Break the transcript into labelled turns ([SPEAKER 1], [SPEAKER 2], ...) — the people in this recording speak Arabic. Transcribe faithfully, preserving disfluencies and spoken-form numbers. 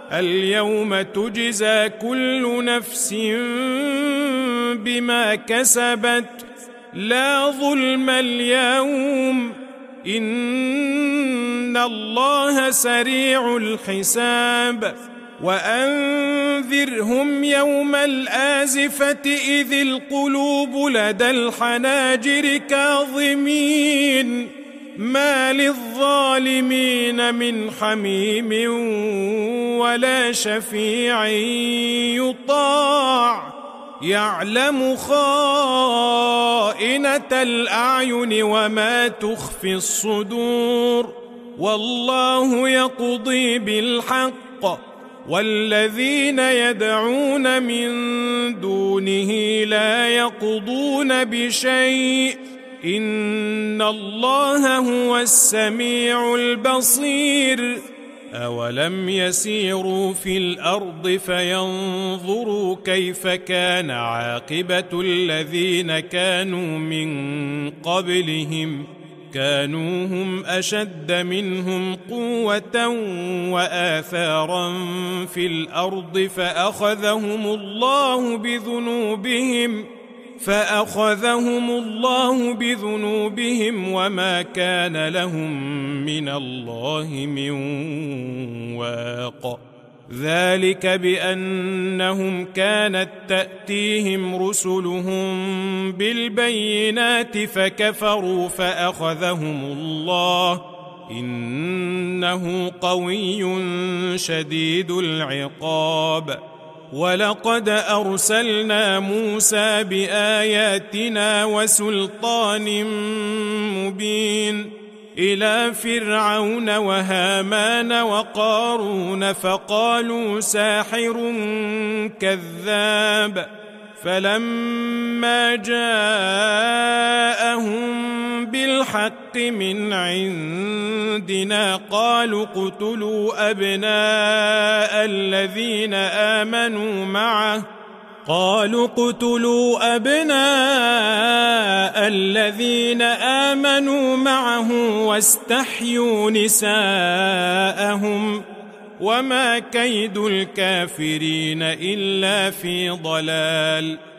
[SPEAKER 1] اليوم تجزى كل نفس بما كسبت لا ظلم اليوم إن الله سريع الحساب وأنذرهم يوم الآزفة إذ القلوب لدى الحناجر كاظمين ما للظالمين من حميم ولا شفيع يطاع يعلم خائنة الأعين وما تخفي الصدور والله يقضي بالحق والذين يدعون من دونه لا يقضون بشيء إن الله هو السميع البصير أولم يسيروا في الأرض فينظروا كيف كان عاقبة الذين كانوا من قبلهم كانوا هم أشد منهم قوة وآثارا في الأرض فأخذهم الله بذنوبهم فأخذهم الله بذنوبهم وما كان لهم من الله من واق ذلك بأنهم كانت تأتيهم رسلهم بالبينات فكفروا فأخذهم الله إنه قوي شديد العقاب ولقد أرسلنا موسى بآياتنا وسلطان مبين إلى فرعون وهامان وقارون فقالوا ساحر كذاب فلما جاءهم بالحق من عندنا قالوا اقتلوا أبناء الذين آمنوا معه قالوا اقتلوا أبناء الذين آمنوا معه واستحيوا نساءهم وما كيد الكافرين إلا في ضلال